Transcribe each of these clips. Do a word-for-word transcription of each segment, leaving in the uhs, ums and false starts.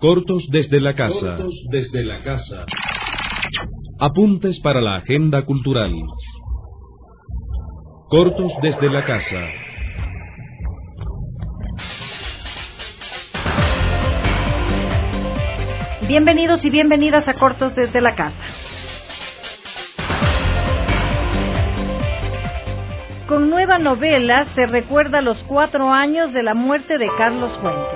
Cortos desde la casa. Cortos desde la casa. Apuntes para la agenda cultural. Cortos desde la casa. Bienvenidos y bienvenidas a Cortos desde la casa. Con nueva novela se recuerda los cuatro años de la muerte de Carlos Fuentes.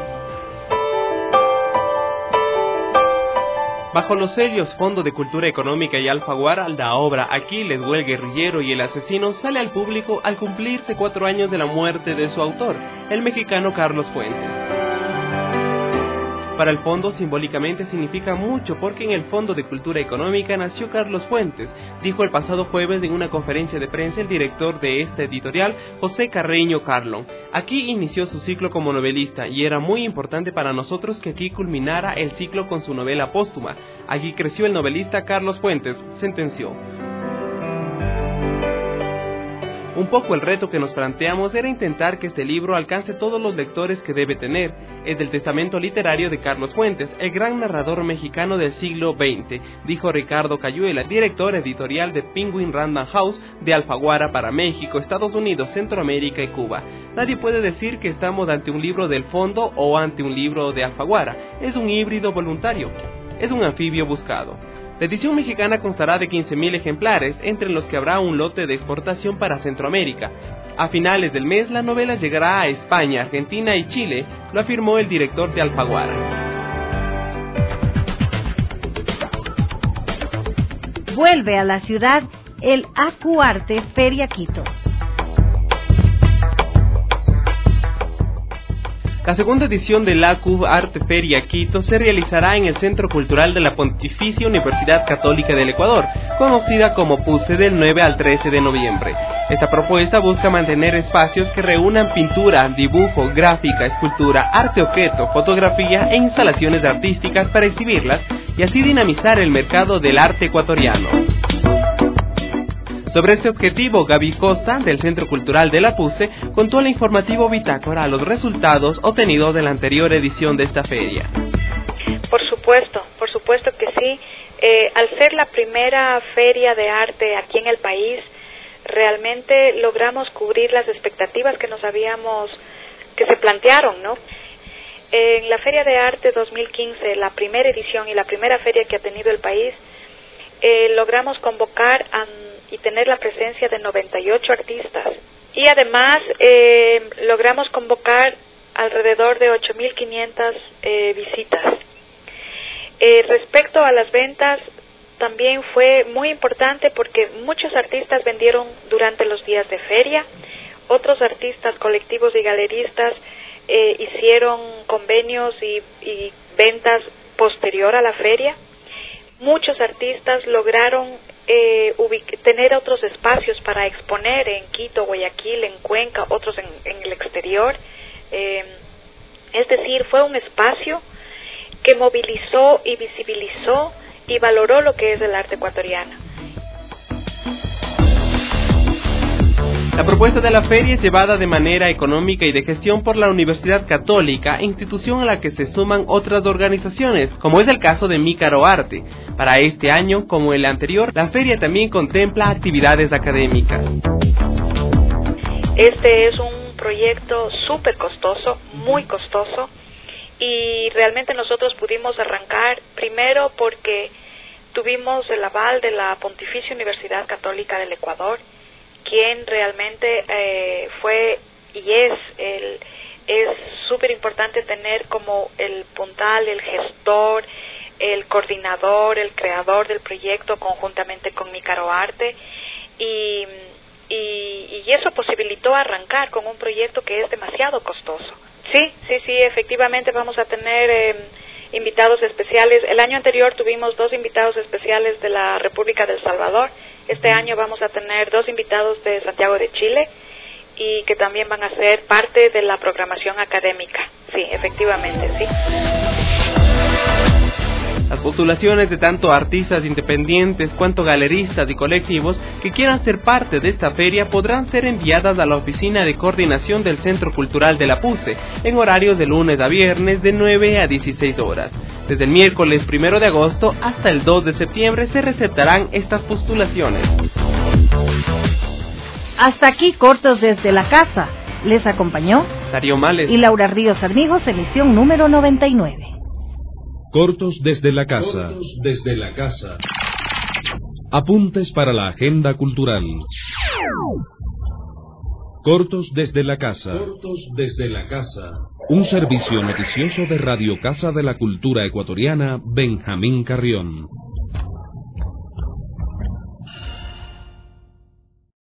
Bajo los sellos Fondo de Cultura Económica y Alfaguara, la obra Aquiles o el guerrillero y el asesino sale al público al cumplirse cuatro años de la muerte de su autor, el mexicano Carlos Fuentes. Para el fondo simbólicamente significa mucho porque en el Fondo de Cultura Económica nació Carlos Fuentes, dijo el pasado jueves en una conferencia de prensa el director de esta editorial, José Carreño Carlón. Aquí inició su ciclo como novelista y era muy importante para nosotros que aquí culminara el ciclo con su novela póstuma. Aquí creció el novelista Carlos Fuentes, sentenció. Un poco el reto que nos planteamos era intentar que este libro alcance todos los lectores que debe tener. Es del testamento literario de Carlos Fuentes, el gran narrador mexicano del siglo veinte, dijo Ricardo Cayuela, director editorial de Penguin Random House de Alfaguara para México, Estados Unidos, Centroamérica y Cuba. Nadie puede decir que estamos ante un libro del fondo o ante un libro de Alfaguara. Es un híbrido voluntario. Es un anfibio buscado. La edición mexicana constará de quince mil ejemplares, entre los que habrá un lote de exportación para Centroamérica. A finales del mes, la novela llegará a España, Argentina y Chile, lo afirmó el director de Alfaguara. Vuelve a la ciudad el Acuarte Feria Quito. La segunda edición del A Q Arte Feria Quito se realizará en el Centro Cultural de la Pontificia Universidad Católica del Ecuador, conocida como P U C E, del nueve al trece de noviembre. Esta propuesta busca mantener espacios que reúnan pintura, dibujo, gráfica, escultura, arte objeto, fotografía e instalaciones artísticas para exhibirlas y así dinamizar el mercado del arte ecuatoriano. Sobre este objetivo, Gaby Costa, del Centro Cultural de la P U C E, contó al informativo Bitácora los resultados obtenidos de la anterior edición de esta feria. Por supuesto, por supuesto que sí. Eh, al ser la primera feria de arte aquí en el país, realmente logramos cubrir las expectativas que nos habíamos, que se plantearon, ¿no? En la Feria de Arte dos mil quince, la primera edición y la primera feria que ha tenido el país, eh, logramos convocar a y tener la presencia de noventa y ocho artistas. Y además eh, logramos convocar alrededor de ocho mil quinientas eh, visitas. Eh, respecto a las ventas, también fue muy importante porque muchos artistas vendieron durante los días de feria, otros artistas, colectivos y galeristas eh, hicieron convenios y, y ventas posterior a la feria. Muchos artistas lograron eh, ubic- tener otros espacios para exponer en Quito, Guayaquil, en Cuenca, otros en, en el exterior. Eh, es decir, fue un espacio que movilizó y visibilizó y valoró lo que es el arte ecuatoriano. La propuesta de la feria es llevada de manera económica y de gestión por la Universidad Católica, institución a la que se suman otras organizaciones, como es el caso de Mícaro Arte. Para este año, como el anterior, la feria también contempla actividades académicas. Este es un proyecto súper costoso, muy costoso, y realmente nosotros pudimos arrancar primero porque tuvimos el aval de la Pontificia Universidad Católica del Ecuador, quien realmente eh, fue y es el es súper importante tener como el puntal, el gestor, el coordinador, el creador del proyecto conjuntamente con Mícaro Arte y, y, y eso posibilitó arrancar con un proyecto que es demasiado costoso. Sí, sí, sí, efectivamente vamos a tener eh, invitados especiales. El año anterior tuvimos dos invitados especiales de la República del Salvador. Este año vamos a tener dos invitados de Santiago de Chile y que también van a ser parte de la programación académica. Sí, efectivamente, sí. Las postulaciones de tanto artistas independientes cuanto galeristas y colectivos que quieran ser parte de esta feria podrán ser enviadas a la oficina de coordinación del Centro Cultural de la P U C E en horarios de lunes a viernes de nueve a dieciséis horas. Desde el miércoles primero de agosto hasta el dos de septiembre se receptarán estas postulaciones. Hasta aquí Cortos desde la Casa. Les acompañó Darío Males y Laura Ríos Armijos, emisión número noventa y nueve. Cortos desde la casa. Cortos desde la casa. Apuntes para la agenda cultural. Cortos desde la casa. Cortos desde la casa. Un servicio noticioso de Radio Casa de la Cultura Ecuatoriana, Benjamín Carrión.